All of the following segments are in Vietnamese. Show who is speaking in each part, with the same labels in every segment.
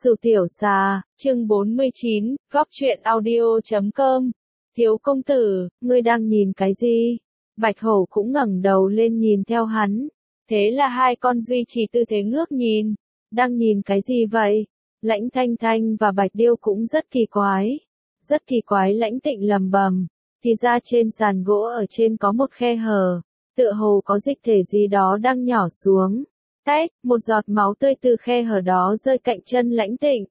Speaker 1: Sửu Tiểu Xà, chương 49, góc truyện audio.com. Thiếu công tử, ngươi đang nhìn cái gì? Bạch Hổ cũng ngẩng đầu lên nhìn theo hắn. Thế là hai con duy trì tư thế ngước nhìn. Đang nhìn cái gì vậy? Lãnh Thanh Thanh và Bạch Điêu cũng rất kỳ quái. Rất kỳ quái, Lãnh Tịnh lầm bầm. Thì ra trên sàn gỗ ở trên có một khe hở. Tựa hồ có dịch thể gì đó đang nhỏ xuống. Tách, một giọt máu tươi từ khe hở đó rơi cạnh chân Lãnh Tịnh.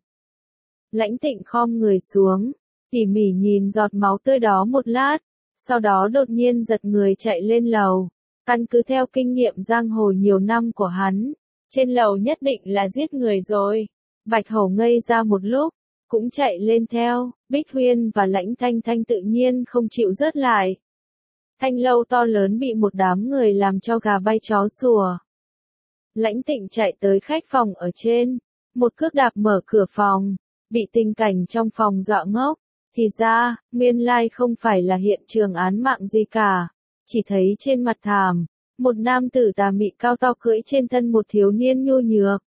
Speaker 1: Lãnh Tịnh khom người xuống, tỉ mỉ nhìn giọt máu tươi đó một lát, sau đó đột nhiên giật người chạy lên lầu. Căn cứ theo kinh nghiệm giang hồ nhiều năm của hắn, trên lầu nhất định là giết người rồi. Bạch Hổ ngây ra một lúc, cũng chạy lên theo. Bích Huyên và Lãnh Thanh Thanh tự nhiên không chịu rớt lại. Thanh lâu to lớn bị một đám người làm cho gà bay chó sủa. Lãnh Tịnh chạy tới khách phòng ở trên, một cước đạp mở cửa phòng, bị tình cảnh trong phòng dọa ngốc. Thì ra, nguyên lai không phải là hiện trường án mạng gì cả, chỉ thấy trên mặt thảm, một nam tử tà mị cao to cưỡi trên thân một thiếu niên nhu nhược.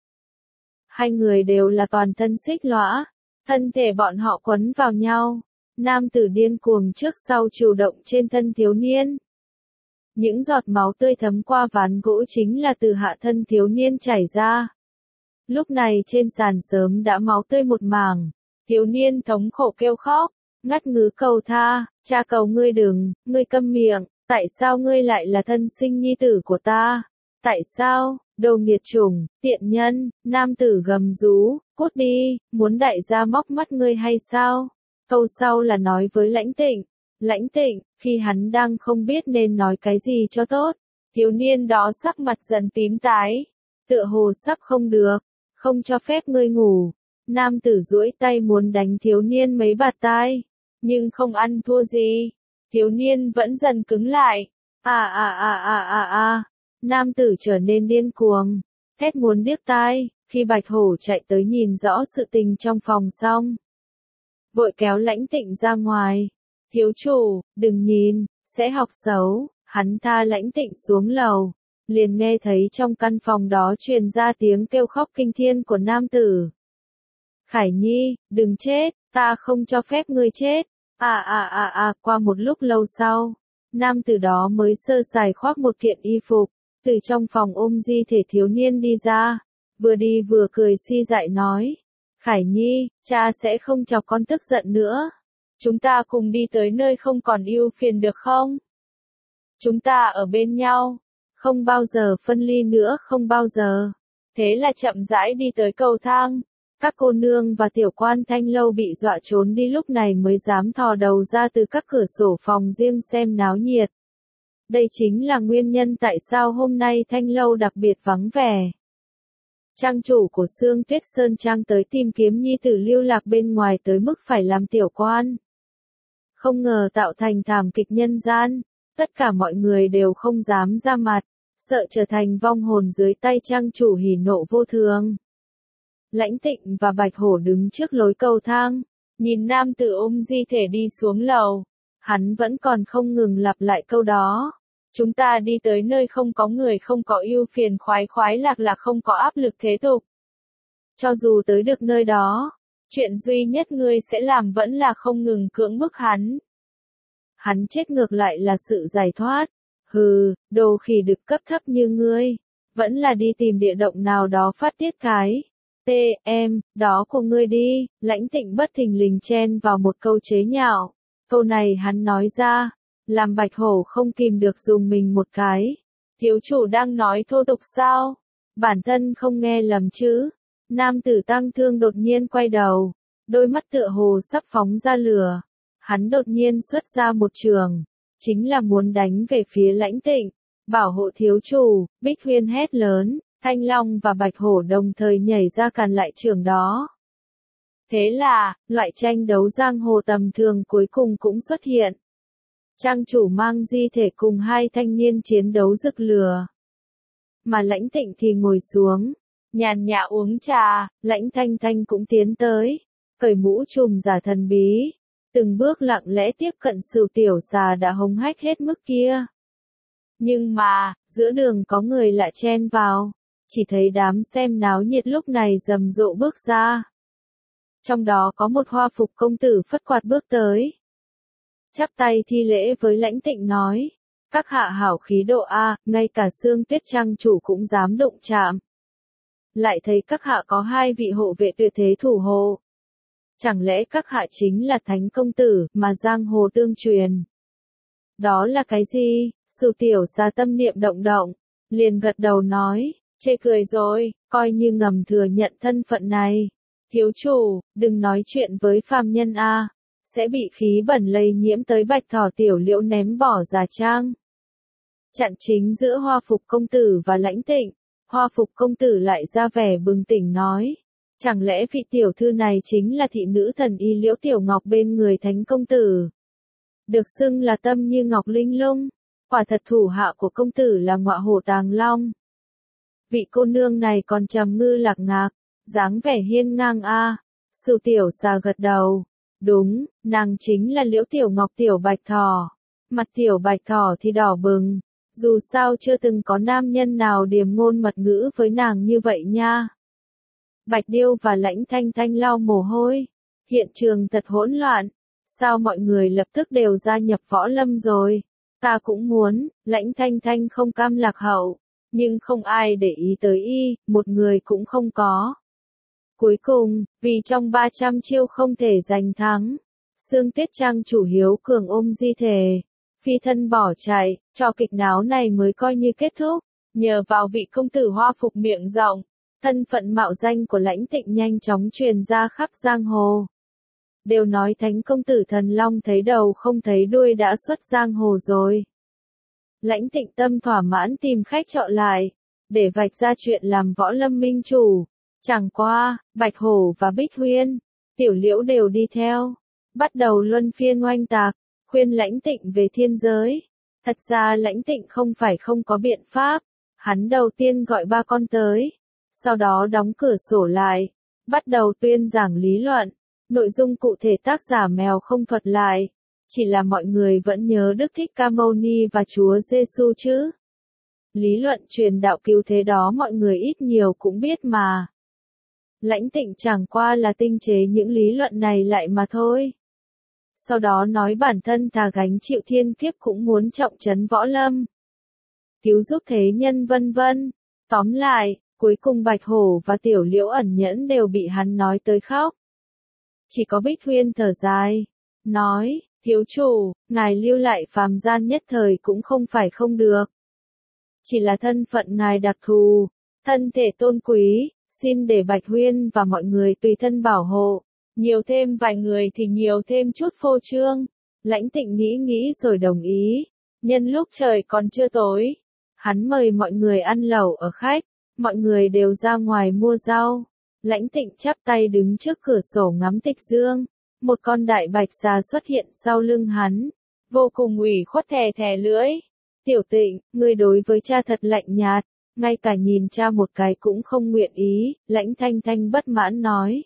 Speaker 1: Hai người đều là toàn thân xích lõa, thân thể bọn họ quấn vào nhau, nam tử điên cuồng trước sau chủ động trên thân thiếu niên. Những giọt máu tươi thấm qua ván gỗ chính là từ hạ thân thiếu niên chảy ra. Lúc này trên sàn sớm đã máu tươi một mảng, thiếu niên thống khổ kêu khóc, ngắt ngứ cầu tha, cha cầu ngươi đừng, ngươi câm miệng, tại sao ngươi lại là thân sinh nhi tử của ta? Tại sao, đồ nghiệt chủng, tiện nhân, nam tử gầm rú, cút đi, muốn đại gia móc mắt ngươi hay sao? Câu sau là nói với Lãnh Tịnh. Lãnh Tịnh, khi hắn đang không biết nên nói cái gì cho tốt, thiếu niên đó sắc mặt dần tím tái, tựa hồ sắp không được, không cho phép ngươi ngủ. Nam tử duỗi tay muốn đánh thiếu niên mấy bạt tai, nhưng không ăn thua gì, thiếu niên vẫn dần cứng lại. Nam tử trở nên điên cuồng, thét muốn điếc tai. Khi Bạch Hổ chạy tới nhìn rõ sự tình trong phòng xong, vội kéo Lãnh Tịnh ra ngoài. Thiếu chủ, đừng nhìn, sẽ học xấu. Hắn tha Lãnh Tịnh xuống lầu, liền nghe thấy trong căn phòng đó truyền ra tiếng kêu khóc kinh thiên của nam tử. Khải Nhi, đừng chết, ta không cho phép ngươi chết. Qua một lúc lâu sau, nam tử đó mới sơ sài khoác một kiện y phục, từ trong phòng ôm di thể thiếu niên đi ra, vừa đi vừa cười si dại nói. Khải Nhi, cha sẽ không chọc con tức giận nữa. Chúng ta cùng đi tới nơi không còn ưu phiền được không? Chúng ta ở bên nhau, không bao giờ phân ly nữa, không bao giờ. Thế là chậm rãi đi tới cầu thang. Các cô nương và tiểu quan Thanh lâu bị dọa trốn đi, lúc này mới dám thò đầu ra từ các cửa sổ phòng riêng xem náo nhiệt. Đây chính là nguyên nhân tại sao hôm nay Thanh lâu đặc biệt vắng vẻ. Trang chủ của Sương Tuyết Sơn Trang tới tìm kiếm nhi tử lưu lạc bên ngoài tới mức phải làm tiểu quan. Không ngờ tạo thành thảm kịch nhân gian, tất cả mọi người đều không dám ra mặt, sợ trở thành vong hồn dưới tay trang chủ hỉ nộ vô thường. Lãnh Tịnh và Bạch Hổ đứng trước lối cầu thang, nhìn nam tử ôm di thể đi xuống lầu. Hắn vẫn còn không ngừng lặp lại câu đó. Chúng ta đi tới nơi không có người, không có ưu phiền khoái khoái lạc lạc, không có áp lực thế tục. Cho dù tới được nơi đó, chuyện duy nhất ngươi sẽ làm vẫn là không ngừng cưỡng bức hắn. Hắn chết ngược lại là sự giải thoát. Hừ, đồ khỉ đực cấp thấp như ngươi, vẫn là đi tìm địa động nào đó phát tiết cái đó của ngươi đi. Lãnh Tịnh bất thình lình chen vào một câu chế nhạo. Câu này hắn nói ra, làm Bạch Hổ không kìm được dùng mình một cái. Thiếu chủ đang nói thô tục sao? Bản thân không nghe lầm chứ? Nam tử tăng thương đột nhiên quay đầu, đôi mắt tựa hồ sắp phóng ra lửa. Hắn đột nhiên xuất ra một trường, chính là muốn đánh về phía Lãnh Tịnh. Bảo hộ thiếu chủ. Bích Huyên hét lớn, Thanh Long và Bạch Hổ đồng thời nhảy ra cản lại trường đó. Thế là, loại tranh đấu giang hồ tầm thường cuối cùng cũng xuất hiện. Trang chủ mang di thể cùng hai thanh niên chiến đấu rực lửa. Mà Lãnh Tịnh thì ngồi xuống, nhàn nhã uống trà. Lãnh Thanh Thanh cũng tiến tới, cởi mũ trùm giả thần bí, từng bước lặng lẽ tiếp cận Sửu Tiểu Xà đã hống hách hết mức kia. Nhưng mà, giữa đường có người lạ chen vào, chỉ thấy đám xem náo nhiệt lúc này rầm rộ bước ra. Trong đó có một hoa phục công tử phất quạt bước tới. Chắp tay thi lễ với Lãnh Tịnh nói, các hạ hảo khí độ a, ngay cả Xương Tuyết trang chủ cũng dám đụng chạm. Lại thấy các hạ có hai vị hộ vệ tuyệt thế thủ hộ. Chẳng lẽ các hạ chính là thánh công tử mà giang hồ tương truyền? Đó là cái gì? Sưu tiểu gia tâm niệm động động, liền gật đầu nói, chê cười rồi, coi như ngầm thừa nhận thân phận này. Thiếu chủ, đừng nói chuyện với phàm nhân a, sẽ bị khí bẩn lây nhiễm tới Bạch Thỏ Tiểu Liễu ném bỏ giả trang. Chặn chính giữa Hoa Phục công tử và Lãnh Tịnh, Hoa Phục công tử lại ra vẻ bừng tỉnh nói, chẳng lẽ vị tiểu thư này chính là thị nữ thần y Liễu Tiểu Ngọc bên người thánh công tử? Được xưng là tâm như ngọc linh lung, quả thật thủ hạ của công tử là ngọa hổ tàng long. Vị cô nương này còn trầm ngư lạc ngạc, dáng vẻ hiên ngang a. Sưu tiểu gia gật đầu, đúng, nàng chính là Liễu Tiểu Ngọc Tiểu Bạch Thỏ. Mặt Tiểu Bạch Thỏ thì đỏ bừng, dù sao chưa từng có nam nhân nào điềm ngôn mật ngữ với nàng như vậy nha. Bạch Điêu và Lãnh Thanh Thanh lau mồ hôi, hiện trường thật hỗn loạn, sao mọi người lập tức đều gia nhập võ lâm rồi? Ta cũng muốn, Lãnh Thanh Thanh không cam lạc hậu, nhưng không ai để ý tới y, một người cũng không có. Cuối cùng, vì trong 300 chiêu không thể giành thắng, Xương Tuyết trang chủ Hiếu Cường ôm di thể, phi thân bỏ chạy, trò kịch náo này mới coi như kết thúc. Nhờ vào vị công tử hoa phục miệng rộng, thân phận mạo danh của Lãnh Tịnh nhanh chóng truyền ra khắp giang hồ. Đều nói thánh công tử thần long thấy đầu không thấy đuôi đã xuất giang hồ rồi. Lãnh Tịnh tâm thỏa mãn tìm khách trọ lại, để vạch ra chuyện làm võ lâm minh chủ. Chẳng qua, Bạch Hổ và Bích Huyên, Tiểu Liễu đều đi theo, bắt đầu luân phiên oanh tạc, khuyên Lãnh Tịnh về thiên giới. Thật ra Lãnh Tịnh không phải không có biện pháp, hắn đầu tiên gọi ba con tới, sau đó đóng cửa sổ lại, bắt đầu tuyên giảng lý luận, nội dung cụ thể tác giả mèo không thuật lại, chỉ là mọi người vẫn nhớ Đức Thích Ca Mâu Ni và Chúa Giêsu chứ. Lý luận truyền đạo cứu thế đó mọi người ít nhiều cũng biết mà. Lãnh Tịnh chẳng qua là tinh chế những lý luận này lại mà thôi. Sau đó nói bản thân thà gánh chịu thiên kiếp cũng muốn trọng trấn võ lâm, cứu giúp thế nhân vân vân. Tóm lại, cuối cùng Bạch Hổ và Tiểu Liễu ẩn nhẫn đều bị hắn nói tới khóc. Chỉ có Bích Huyên thở dài, nói, thiếu chủ, ngài lưu lại phàm gian nhất thời cũng không phải không được. Chỉ là thân phận ngài đặc thù, thân thể tôn quý, xin để Bạch Huyên và mọi người tùy thân bảo hộ. Nhiều thêm vài người thì nhiều thêm chút phô trương. Lãnh Tịnh nghĩ rồi đồng ý. Nhân lúc trời còn chưa tối, hắn mời mọi người ăn lẩu ở khách, mọi người đều ra ngoài mua rau. Lãnh Tịnh chắp tay đứng trước cửa sổ ngắm tịch dương, một con đại bạch xà xuất hiện sau lưng hắn, vô cùng ủy khuất thè thè lưỡi. Tiểu Tịnh, ngươi đối với cha thật lạnh nhạt, ngay cả nhìn cha một cái cũng không nguyện ý. Lãnh Thanh Thanh bất mãn nói.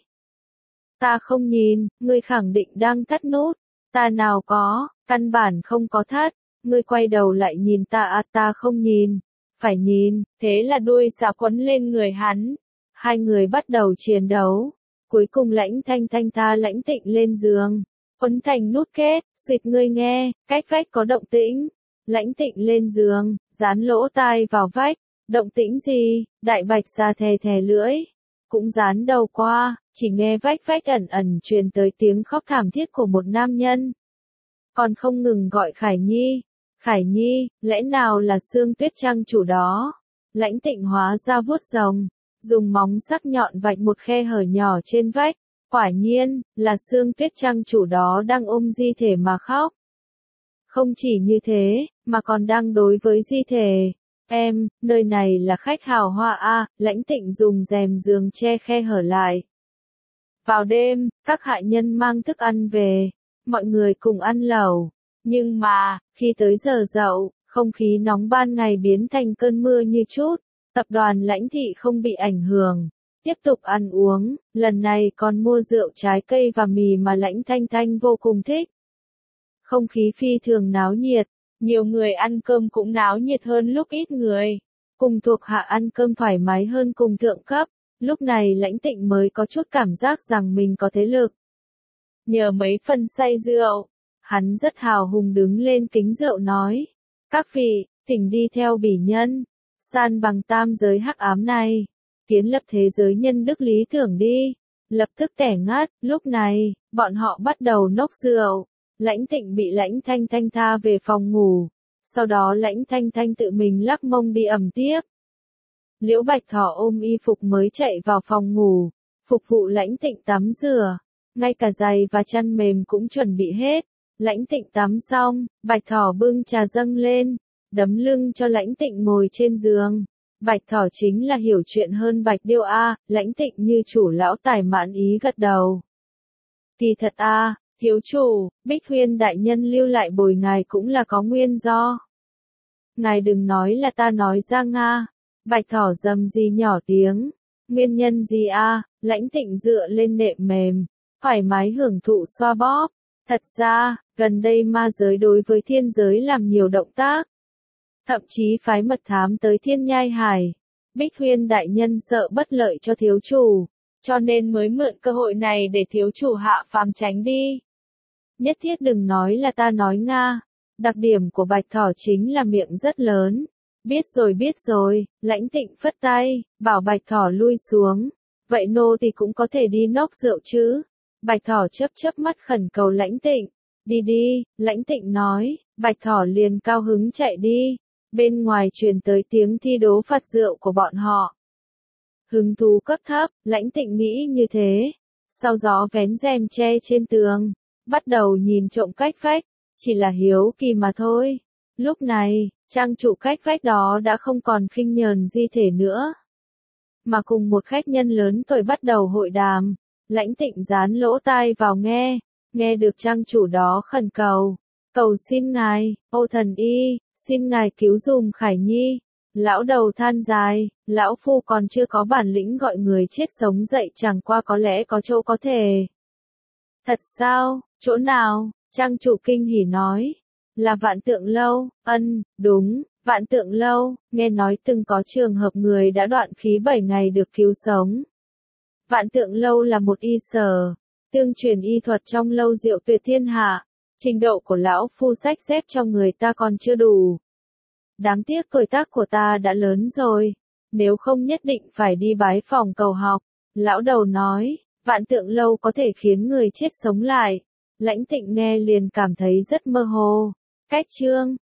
Speaker 1: Ta không nhìn, ngươi khẳng định đang thắt nút. Ta nào có, căn bản không có thắt. Ngươi quay đầu lại nhìn ta à, ta không nhìn. Phải nhìn, thế là đuôi xà quấn lên người hắn. Hai người bắt đầu chiến đấu. Cuối cùng Lãnh Thanh Thanh tha Lãnh Tịnh lên giường, quấn thành nút kết. Xịt, ngươi nghe, cách vách có động tĩnh. Lãnh Tịnh lên giường, dán lỗ tai vào vách. Động tĩnh gì? Đại bạch xà thè thè lưỡi, cũng dán đầu qua, chỉ nghe vách vách ẩn ẩn truyền tới tiếng khóc thảm thiết của một nam nhân. Còn không ngừng gọi Khải Nhi. Khải Nhi, lẽ nào là Xương Tuyết trang chủ đó? Lãnh Tịnh hóa ra vuốt rồng, dùng móng sắc nhọn vạch một khe hở nhỏ trên vách. Quả nhiên, là Xương Tuyết trang chủ đó đang ôm di thể mà khóc. Không chỉ như thế, mà còn đang đối với di thể. Em, nơi này là khách hào hoa a. Lãnh Tịnh dùng rèm giường che khe hở lại. Vào đêm, các hạ nhân mang thức ăn về, mọi người cùng ăn lẩu. Nhưng mà, khi tới giờ dậu, không khí nóng ban ngày biến thành cơn mưa như chút. Tập đoàn Lãnh thị không bị ảnh hưởng, tiếp tục ăn uống, lần này còn mua rượu trái cây và mì mà Lãnh Thanh Thanh vô cùng thích. Không khí phi thường náo nhiệt. Nhiều người ăn cơm cũng náo nhiệt hơn lúc ít người. Cùng thuộc hạ ăn cơm thoải mái hơn cùng thượng cấp. Lúc này Lãnh Tịnh mới có chút cảm giác rằng mình có thế lực. Nhờ mấy phần say rượu, hắn rất hào hùng đứng lên kính rượu nói. Các vị, thỉnh đi theo bỉ nhân, san bằng tam giới hắc ám này, kiến lập thế giới nhân đức lý tưởng đi. Lập tức tẻ ngắt, lúc này, bọn họ bắt đầu nốc rượu. Lãnh Tịnh bị Lãnh Thanh Thanh tha về phòng ngủ. Sau đó Lãnh Thanh Thanh tự mình lắc mông đi ẩm tiếp. Liễu Bạch Thỏ ôm y phục mới chạy vào phòng ngủ, phục vụ Lãnh Tịnh tắm rửa. Ngay cả giày và chăn mềm cũng chuẩn bị hết. Lãnh Tịnh tắm xong, Bạch Thỏ bưng trà dâng lên, đấm lưng cho Lãnh Tịnh ngồi trên giường. Bạch Thỏ chính là hiểu chuyện hơn Bạch Điêu a. Lãnh Tịnh như chủ lão tài mãn ý gật đầu. Kỳ thật a, thiếu chủ, Bích Huyên đại nhân lưu lại bồi ngài cũng là có nguyên do. Ngài đừng nói là ta nói ra nga. Bạch Thỏ rầm gì nhỏ tiếng. Nguyên nhân gì a? Lãnh Tịnh dựa lên nệm mềm, thoải mái hưởng thụ xoa bóp. Thật ra, gần đây ma giới đối với thiên giới làm nhiều động tác. Thậm chí phái mật thám tới Thiên Nhai Hải. Bích Huyên đại nhân sợ bất lợi cho thiếu chủ, cho nên mới mượn cơ hội này để thiếu chủ hạ phàm tránh đi. Nhất thiết đừng nói là ta nói nga. Đặc điểm của Bạch Thỏ chính là miệng rất lớn. Biết rồi, Lãnh Tịnh phất tay, bảo Bạch Thỏ lui xuống. Vậy nô thì cũng có thể đi nốc rượu chứ. Bạch Thỏ chớp mắt khẩn cầu Lãnh Tịnh. Đi đi, Lãnh Tịnh nói, Bạch Thỏ liền cao hứng chạy đi. Bên ngoài truyền tới tiếng thi đố phạt rượu của bọn họ. Hứng thú cấp thấp, Lãnh Tịnh nghĩ như thế. Sau gió vén rèm che trên tường, bắt đầu nhìn trộm cách vách, chỉ là hiếu kỳ mà thôi. Lúc này, trang chủ cách vách đó đã không còn khinh nhờn di thể nữa, mà cùng một khách nhân lớn tuổi bắt đầu hội đàm. Lãnh Tịnh dán lỗ tai vào nghe được trang chủ đó khẩn cầu. Cầu xin ngài, ô thần y, xin ngài cứu dùm Khải Nhi. Lão đầu than dài, lão phu còn chưa có bản lĩnh gọi người chết sống dậy, chẳng qua có lẽ có chỗ có thể. Thật sao, chỗ nào? Trang chủ kinh hỉ nói. Là Vạn Tượng Lâu. Đúng, Vạn Tượng Lâu, nghe nói từng có trường hợp người đã đoạn khí 7 ngày được cứu sống. Vạn Tượng Lâu là một y sở, tương truyền y thuật trong lâu diệu tuyệt thiên hạ. Trình độ của lão phu sách xếp cho người ta còn chưa đủ. Đáng tiếc tuổi tác của ta đã lớn rồi, nếu không nhất định phải đi bái phòng cầu học. Lão đầu nói, Vạn Tượng Lâu có thể khiến người chết sống lại. Lãnh Tịnh nghe liền cảm thấy rất mơ hồ. Cách chương